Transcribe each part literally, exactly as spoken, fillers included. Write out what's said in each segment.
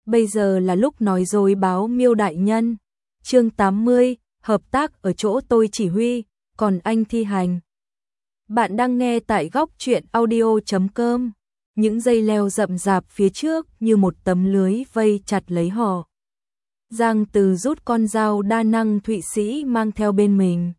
bây giờ là lúc nói dối báo Miêu đại nhân. Chương tám mươi, hợp tác ở chỗ tôi chỉ huy, còn anh thi hành. Bạn đang nghe tại góc truyện audio chấm com. Những dây leo rậm rạp phía trước như một tấm lưới vây chặt lấy họ. Giang Từ rút con dao đa năng Thụy Sĩ mang theo bên mình.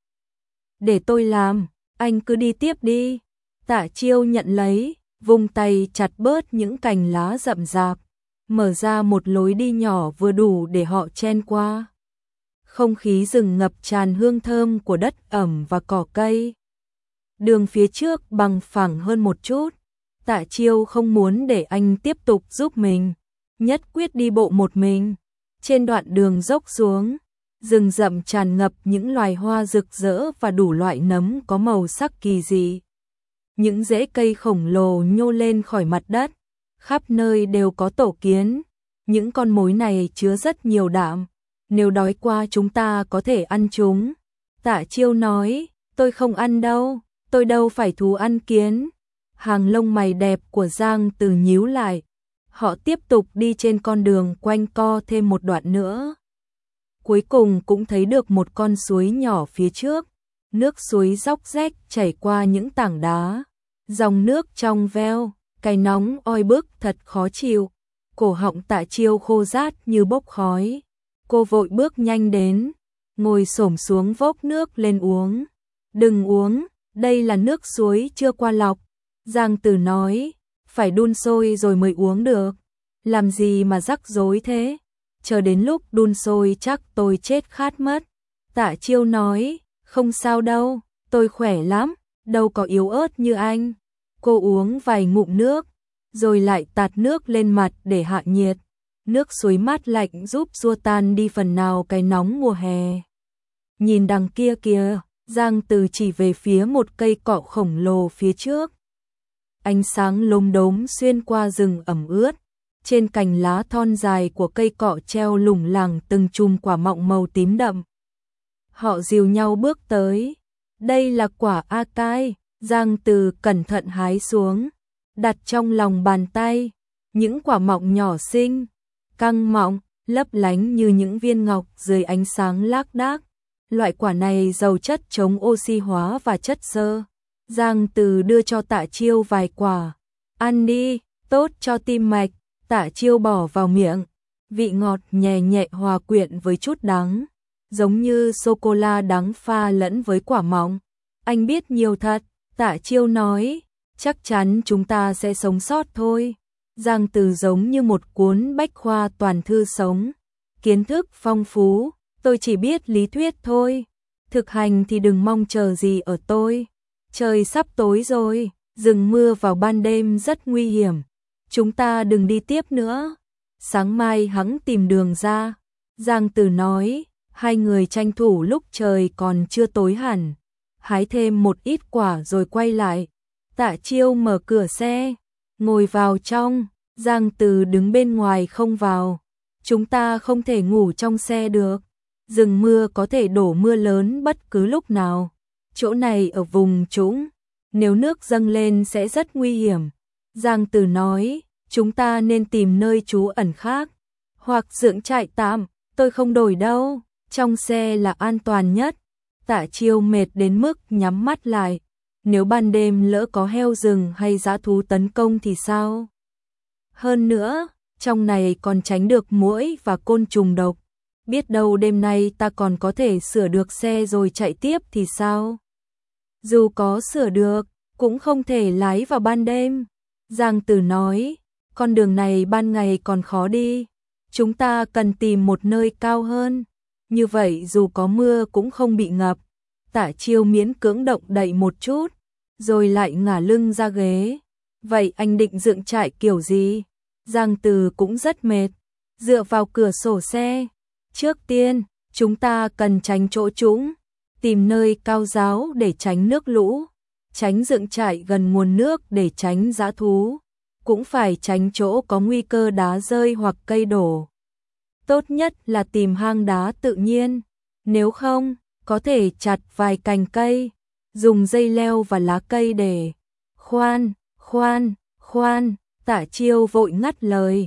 Để tôi làm, anh cứ đi tiếp đi. Tạ Chiêu nhận lấy, vung tay chặt bớt những cành lá rậm rạp, mở ra một lối đi nhỏ vừa đủ để họ chen qua. Không khí rừng ngập tràn hương thơm của đất ẩm và cỏ cây. Đường phía trước bằng phẳng hơn một chút. Tạ Chiêu không muốn để anh tiếp tục giúp mình, nhất quyết đi bộ một mình. Trên đoạn đường dốc xuống, rừng rậm tràn ngập những loài hoa rực rỡ và đủ loại nấm có màu sắc kỳ dị. Những rễ cây khổng lồ nhô lên khỏi mặt đất, khắp nơi đều có tổ kiến. Những con mối này chứa rất nhiều đạm, nếu đói quá chúng ta có thể ăn chúng. Tạ Chiêu nói, tôi không ăn đâu, tôi đâu phải thú ăn kiến. Hàng lông mày đẹp của Giang Từ nhíu lại. Họ tiếp tục đi trên con đường quanh co thêm một đoạn nữa. Cuối cùng cũng thấy được một con suối nhỏ phía trước. Nước suối róc rách chảy qua những tảng đá. Dòng nước trong veo, cái nóng oi bức thật khó chịu. Cổ họng Tạ Chiêu khô rát như bốc khói. Cô vội bước nhanh đến, ngồi xổm xuống vốc nước lên uống. Đừng uống, đây là nước suối chưa qua lọc. Giang Từ nói, phải đun sôi rồi mới uống được. Làm gì mà rắc rối thế? Chờ đến lúc đun sôi chắc tôi chết khát mất. Tạ Chiêu nói, không sao đâu, tôi khỏe lắm, đâu có yếu ớt như anh. Cô uống vài ngụm nước, rồi lại tạt nước lên mặt để hạ nhiệt. Nước suối mát lạnh giúp xua tan đi phần nào cái nóng mùa hè. Nhìn đằng kia kìa, Giang Từ chỉ về phía một cây cọ khổng lồ phía trước. Ánh sáng lốm đốm xuyên qua rừng ẩm ướt. Trên cành lá thon dài của cây cọ treo lủng lẳng từng chùm quả mọng màu tím đậm. Họ dìu nhau bước tới. Đây là quả a cai. Giang Từ cẩn thận hái xuống, đặt trong lòng bàn tay. Những quả mọng nhỏ xinh, căng mọng, lấp lánh như những viên ngọc dưới ánh sáng lác đác. Loại quả này giàu chất chống oxy hóa và chất xơ. Giang Từ đưa cho Tạ Chiêu vài quả. Ăn đi, tốt cho tim mạch. Tạ Chiêu bỏ vào miệng. Vị ngọt nhẹ nhẹ hòa quyện với chút đắng, giống như sô-cô-la đắng pha lẫn với quả mọng. Anh biết nhiều thật, Tạ Chiêu nói. Chắc chắn chúng ta sẽ sống sót thôi. Giang Từ giống như một cuốn bách khoa toàn thư sống. Kiến thức phong phú, tôi chỉ biết lý thuyết thôi. Thực hành thì đừng mong chờ gì ở tôi. Trời sắp tối rồi, rừng mưa vào ban đêm rất nguy hiểm. Chúng ta đừng đi tiếp nữa. Sáng mai hắn tìm đường ra. Giang Từ nói, hai người tranh thủ lúc trời còn chưa tối hẳn. Hái thêm một ít quả rồi quay lại. Tạ Chiêu mở cửa xe, ngồi vào trong. Giang Từ đứng bên ngoài không vào. Chúng ta không thể ngủ trong xe được. Rừng mưa có thể đổ mưa lớn bất cứ lúc nào. Chỗ này ở vùng trũng, nếu nước dâng lên sẽ rất nguy hiểm. Giang Từ nói, chúng ta nên tìm nơi trú ẩn khác, hoặc dựng trại tạm, tôi không đổi đâu, trong xe là an toàn nhất. Tạ Chiêu mệt đến mức nhắm mắt lại, nếu ban đêm lỡ có heo rừng hay dã thú tấn công thì sao? Hơn nữa, trong này còn tránh được muỗi và côn trùng độc, biết đâu đêm nay ta còn có thể sửa được xe rồi chạy tiếp thì sao? Dù có sửa được, cũng không thể lái vào ban đêm. Giang Từ nói, con đường này ban ngày còn khó đi. Chúng ta cần tìm một nơi cao hơn. Như vậy dù có mưa cũng không bị ngập. Tạ Chiêu miễn cưỡng động đậy một chút, rồi lại ngả lưng ra ghế. Vậy anh định dựng trại kiểu gì? Giang Từ cũng rất mệt, dựa vào cửa sổ xe. Trước tiên, chúng ta cần tránh chỗ trũng, tìm nơi cao ráo để tránh nước lũ, tránh dựng trại gần nguồn nước để tránh dã thú, cũng phải tránh chỗ có nguy cơ đá rơi hoặc cây đổ. Tốt nhất là tìm hang đá tự nhiên, nếu không, có thể chặt vài cành cây, dùng dây leo và lá cây để... Khoan, khoan, khoan, Tạ Chiêu vội ngắt lời.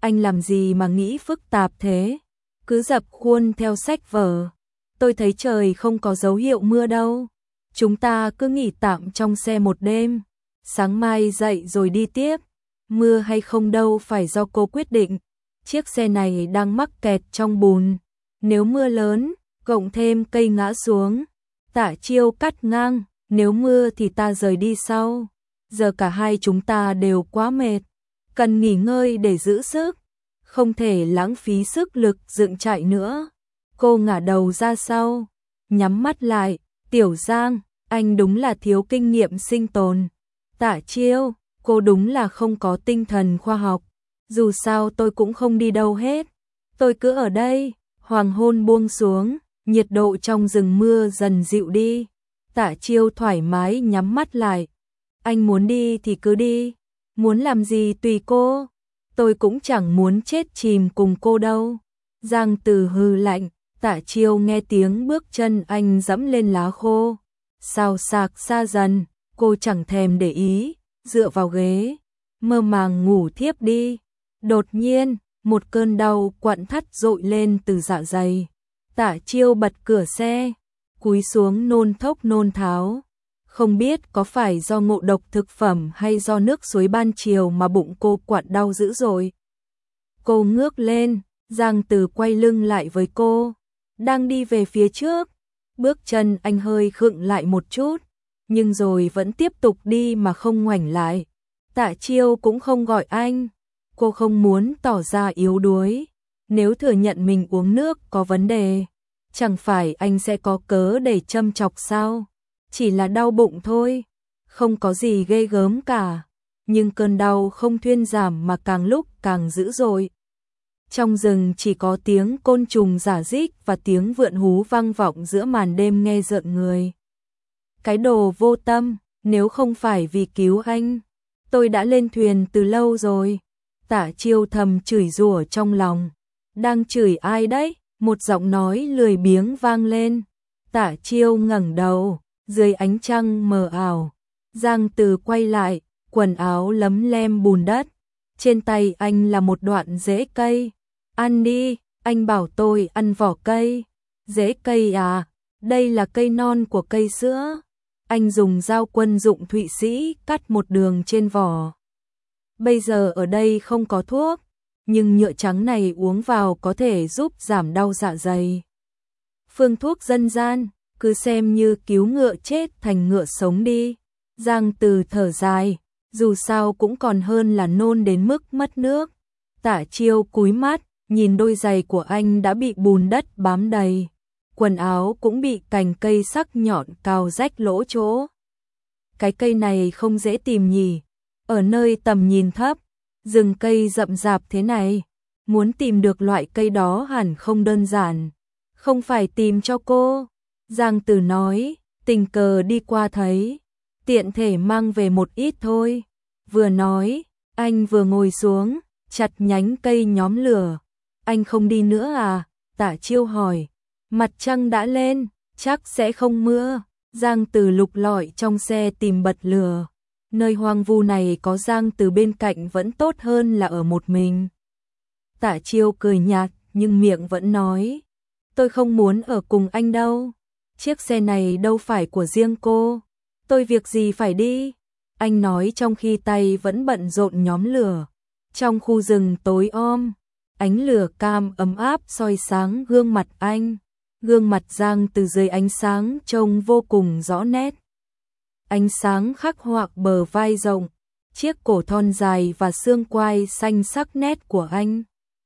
anh làm gì mà nghĩ phức tạp thế, cứ dập khuôn theo sách vở. Tôi thấy trời không có dấu hiệu mưa đâu. Chúng ta cứ nghỉ tạm trong xe một đêm, sáng mai dậy rồi đi tiếp. Mưa hay không đâu phải do cô quyết định. Chiếc xe này đang mắc kẹt trong bùn. Nếu mưa lớn, cộng thêm cây ngã xuống. Tạ Chiêu cắt ngang, nếu mưa thì ta rời đi sau. Giờ cả hai chúng ta đều quá mệt, cần nghỉ ngơi để giữ sức, không thể lãng phí sức lực dựng chạy nữa. Cô ngả đầu ra sau, nhắm mắt lại. Tiểu Giang, anh đúng là thiếu kinh nghiệm sinh tồn. Tạ Chiêu, cô đúng là không có tinh thần khoa học. Dù sao tôi cũng không đi đâu hết. Tôi cứ ở đây. Hoàng hôn buông xuống, nhiệt độ trong rừng mưa dần dịu đi. Tạ Chiêu thoải mái nhắm mắt lại. Anh muốn đi thì cứ đi, muốn làm gì tùy cô. Tôi cũng chẳng muốn chết chìm cùng cô đâu. Giang Từ hừ lạnh. Tạ Chiêu nghe tiếng bước chân anh dẫm lên lá khô. Xào xạc xa dần, cô chẳng thèm để ý, dựa vào ghế, mơ màng ngủ thiếp đi. Đột nhiên, một cơn đau quặn thắt dội lên từ dạ dày. Tạ Chiêu bật cửa xe, cúi xuống nôn thốc nôn tháo. Không biết có phải do ngộ độc thực phẩm hay do nước suối ban chiều mà bụng cô quặn đau dữ dội. Cô ngước lên, Giang Từ quay lưng lại với cô, đang đi về phía trước. Bước chân anh hơi khựng lại một chút, nhưng rồi vẫn tiếp tục đi mà không ngoảnh lại. Tạ Chiêu cũng không gọi anh. Cô không muốn tỏ ra yếu đuối. Nếu thừa nhận mình uống nước có vấn đề, chẳng phải anh sẽ có cớ để châm chọc sao? Chỉ là đau bụng thôi, không có gì ghê gớm cả. Nhưng cơn đau không thuyên giảm mà càng lúc càng dữ dội. Trong rừng chỉ có tiếng côn trùng rả rích và tiếng vượn hú vang vọng giữa màn đêm nghe rợn người. Cái đồ vô tâm, nếu không phải vì cứu anh, tôi đã lên thuyền từ lâu rồi. Tạ Chiêu thầm chửi rủa trong lòng. Đang chửi ai đấy? Một giọng nói lười biếng vang lên. Tạ Chiêu ngẩng đầu, dưới ánh trăng mờ ảo. Giang Từ quay lại, quần áo lấm lem bùn đất. Trên tay anh là một đoạn rễ cây. Ăn đi, anh bảo tôi ăn vỏ cây. Rễ cây à? Đây là cây non của cây sữa. Anh dùng dao quân dụng Thụy Sĩ cắt một đường trên vỏ. Bây giờ ở đây không có thuốc, nhưng nhựa trắng này uống vào có thể giúp giảm đau dạ dày. Phương thuốc dân gian, cứ xem như cứu ngựa chết thành ngựa sống đi. Giang Từ thở dài, dù sao cũng còn hơn là nôn đến mức mất nước. Tạ Chiêu cúi mắt, nhìn đôi giày của anh đã bị bùn đất bám đầy. Quần áo cũng bị cành cây sắc nhọn cào rách lỗ chỗ. Cái cây này không dễ tìm nhỉ? Ở nơi tầm nhìn thấp, rừng cây rậm rạp thế này, muốn tìm được loại cây đó hẳn không đơn giản. Không phải tìm cho cô, Giang Từ nói, tình cờ đi qua thấy, tiện thể mang về một ít thôi. Vừa nói, anh vừa ngồi xuống, chặt nhánh cây nhóm lửa. Anh không đi nữa à? Tạ Chiêu hỏi. Mặt trăng đã lên, chắc sẽ không mưa. Giang Từ lục lọi trong xe tìm bật lửa. Nơi hoang vu này có Giang Từ bên cạnh vẫn tốt hơn là ở một mình. Tạ Chiêu cười nhạt nhưng miệng vẫn nói, tôi không muốn ở cùng anh đâu. Chiếc xe này đâu phải của riêng cô, tôi việc gì phải đi. Anh nói trong khi tay vẫn bận rộn nhóm lửa. Trong khu rừng tối om, ánh lửa cam ấm áp soi sáng gương mặt anh. Gương mặt Giang Từ dưới ánh sáng trông vô cùng rõ nét. Ánh sáng khắc họa bờ vai rộng, chiếc cổ thon dài và xương quai xanh sắc nét của anh.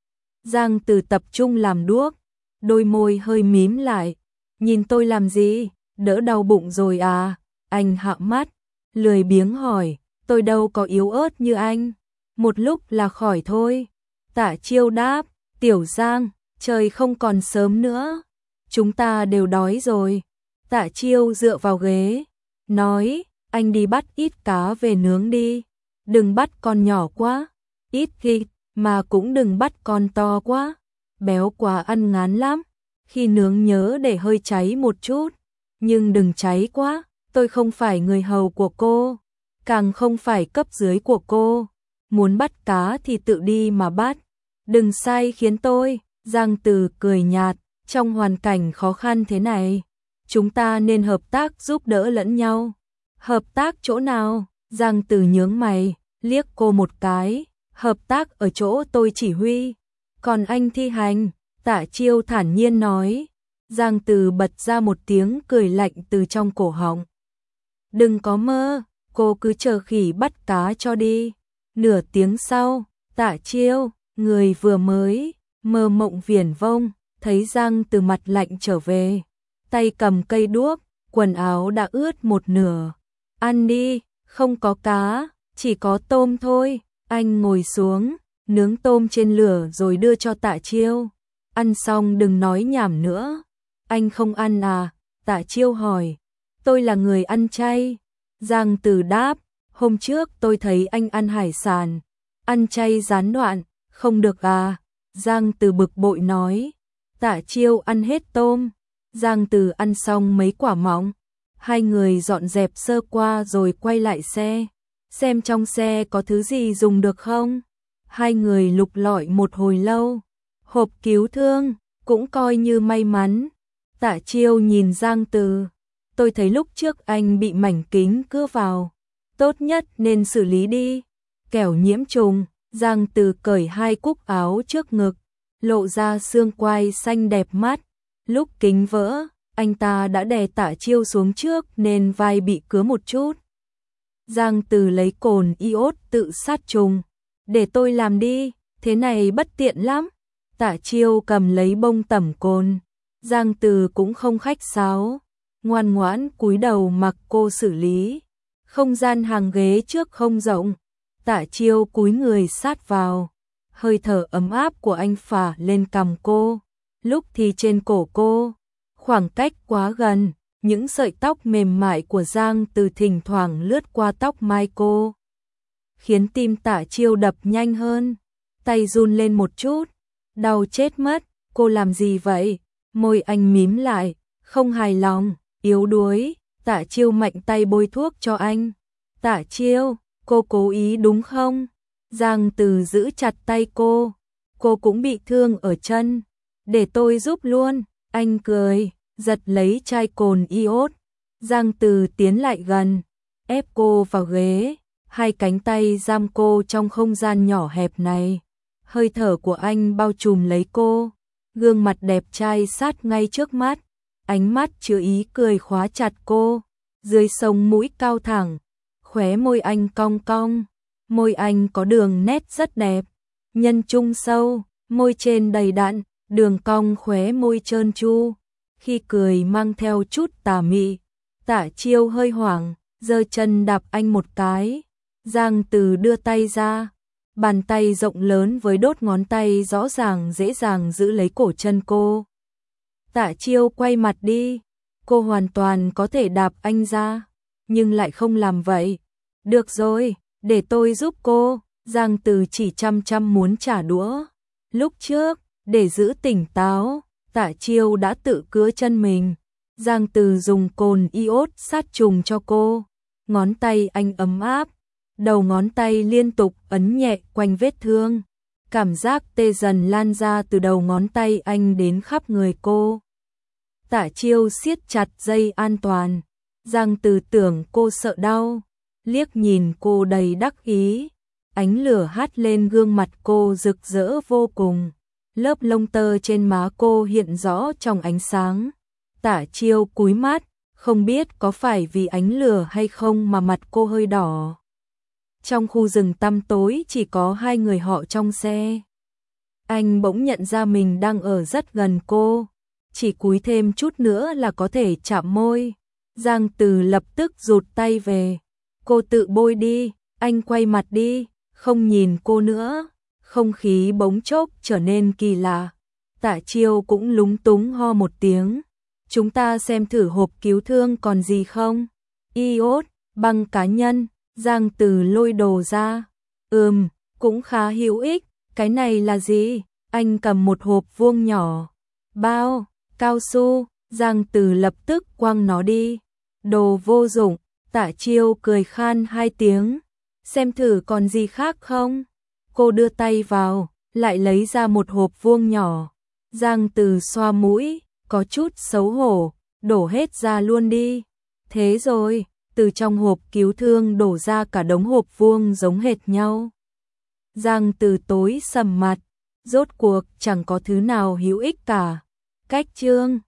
Giang Từ tập trung làm đuốc, đôi môi hơi mím lại. Nhìn tôi làm gì? Đỡ đau bụng rồi à? Anh hạ mắt, lười biếng hỏi, tôi đâu có yếu ớt như anh. Một lúc là khỏi thôi. Tạ Chiêu đáp, Tiểu Giang, trời không còn sớm nữa. Chúng ta đều đói rồi. Tạ Chiêu dựa vào ghế, nói, anh đi bắt ít cá về nướng đi. Đừng bắt con nhỏ quá, ít thịt, mà cũng đừng bắt con to quá. Béo quá ăn ngán lắm. Khi nướng nhớ để hơi cháy một chút, nhưng đừng cháy quá. Tôi không phải người hầu của cô, càng không phải cấp dưới của cô. Muốn bắt cá thì tự đi mà bắt. Đừng sai khiến tôi, Giang Từ cười nhạt, trong hoàn cảnh khó khăn thế này, chúng ta nên hợp tác giúp đỡ lẫn nhau. Hợp tác chỗ nào? Giang Từ nhướng mày, liếc cô một cái, hợp tác ở chỗ tôi chỉ huy, còn anh thi hành, Tạ Chiêu thản nhiên nói. Giang Từ bật ra một tiếng cười lạnh từ trong cổ họng. Đừng có mơ, cô cứ chờ khỉ bắt cá cho đi. Nửa tiếng sau, Tạ Chiêu, người vừa mới mơ mộng viển vông, thấy Giang Từ mặt lạnh trở về, tay cầm cây đuốc, quần áo đã ướt một nửa. Ăn đi, không có cá, chỉ có tôm thôi. Anh ngồi xuống, nướng tôm trên lửa rồi đưa cho Tạ Chiêu. Ăn xong đừng nói nhảm nữa. Anh không ăn à? Tạ Chiêu hỏi. Tôi là người ăn chay. Giang Từ đáp, hôm trước tôi thấy anh ăn hải sản, ăn chay gián đoạn, không được à? Giang Từ bực bội nói. Tạ Chiêu ăn hết tôm, Giang Từ ăn xong mấy quả mọng. Hai người dọn dẹp sơ qua rồi quay lại xe, xem trong xe có thứ gì dùng được không. Hai người lục lọi một hồi lâu, hộp cứu thương, cũng coi như may mắn. Tạ Chiêu nhìn Giang Từ, tôi thấy lúc trước anh bị mảnh kính cưa vào, tốt nhất nên xử lý đi, kẻo nhiễm trùng. Giang Từ cởi hai cúc áo trước ngực, lộ ra xương quai xanh đẹp mắt. Lúc kính vỡ, anh ta đã đè Tạ Chiêu xuống trước nên vai bị cứa một chút. Giang Từ lấy cồn iốt tự sát trùng. Để tôi làm đi, thế này bất tiện lắm. Tạ Chiêu cầm lấy bông tẩm cồn. Giang Từ cũng không khách sáo, ngoan ngoãn cúi đầu mặc cô xử lý. Không gian hàng ghế trước không rộng, Tạ Chiêu cúi người sát vào. Hơi thở ấm áp của anh phả lên cằm cô, lúc thì trên cổ cô. Khoảng cách quá gần, những sợi tóc mềm mại của Giang Từ thỉnh thoảng lướt qua tóc mai cô, khiến tim Tạ Chiêu đập nhanh hơn. Tay run lên một chút, đau chết mất. Cô làm gì vậy? Môi anh mím lại, không hài lòng, yếu đuối. Tạ Chiêu mạnh tay bôi thuốc cho anh. Tạ Chiêu, cô cố ý đúng không? Giang Từ giữ chặt tay cô. Cô cũng bị thương ở chân, để tôi giúp luôn. Anh cười, giật lấy chai cồn iốt. Giang Từ tiến lại gần, ép cô vào ghế, hai cánh tay giam cô trong không gian nhỏ hẹp này. Hơi thở của anh bao trùm lấy cô, gương mặt đẹp trai sát ngay trước mắt, ánh mắt chứa ý cười khóa chặt cô. Dưới sống mũi cao thẳng, khóe môi anh cong cong, môi anh có đường nét rất đẹp, nhân trung sâu, môi trên đầy đặn, đường cong khóe môi trơn tru, khi cười mang theo chút tà mị. Tạ Chiêu hơi hoảng, giơ chân đạp anh một cái. Giang Từ đưa tay ra, bàn tay rộng lớn với đốt ngón tay rõ ràng dễ dàng giữ lấy cổ chân cô. Tạ Chiêu quay mặt đi, cô hoàn toàn có thể đạp anh ra, nhưng lại không làm vậy. Được rồi, để tôi giúp cô. Giang Từ chỉ chăm chăm muốn trả đũa. Lúc trước, để giữ tỉnh táo, Tạ Chiêu đã tự cứa chân mình. Giang Từ dùng cồn iốt sát trùng cho cô. Ngón tay anh ấm áp, đầu ngón tay liên tục ấn nhẹ quanh vết thương. Cảm giác tê dần lan ra từ đầu ngón tay anh đến khắp người cô. Tạ Chiêu siết chặt dây an toàn. Giang Từ tưởng cô sợ đau, liếc nhìn cô đầy đắc ý. Ánh lửa hắt lên gương mặt cô rực rỡ vô cùng. Lớp lông tơ trên má cô hiện rõ trong ánh sáng. Tạ Chiêu cúi mắt, không biết có phải vì ánh lửa hay không mà mặt cô hơi đỏ. Trong khu rừng tăm tối chỉ có hai người họ trong xe. Anh bỗng nhận ra mình đang ở rất gần cô, chỉ cúi thêm chút nữa là có thể chạm môi. Giang Từ lập tức rụt tay về. Cô tự bôi đi. Anh quay mặt đi, không nhìn cô nữa. Không khí bỗng chốc trở nên kỳ lạ. Tạ Chiêu cũng lúng túng ho một tiếng. Chúng ta xem thử hộp cứu thương còn gì không? Iốt, băng cá nhân. Giang Từ lôi đồ ra. Ừm, cũng khá hữu ích. Cái này là gì? Anh cầm một hộp vuông nhỏ. Bao, cao su. Giang Từ lập tức quăng nó đi. Đồ vô dụng. Tạ Chiêu cười khan hai tiếng. Xem thử còn gì khác không? Cô đưa tay vào, lại lấy ra một hộp vuông nhỏ. Giang Từ xoa mũi, có chút xấu hổ, đổ hết ra luôn đi. Thế rồi, từ trong hộp cứu thương đổ ra cả đống hộp vuông giống hệt nhau. Giang Từ tối sầm mặt, rốt cuộc chẳng có thứ nào hữu ích cả. Cách chương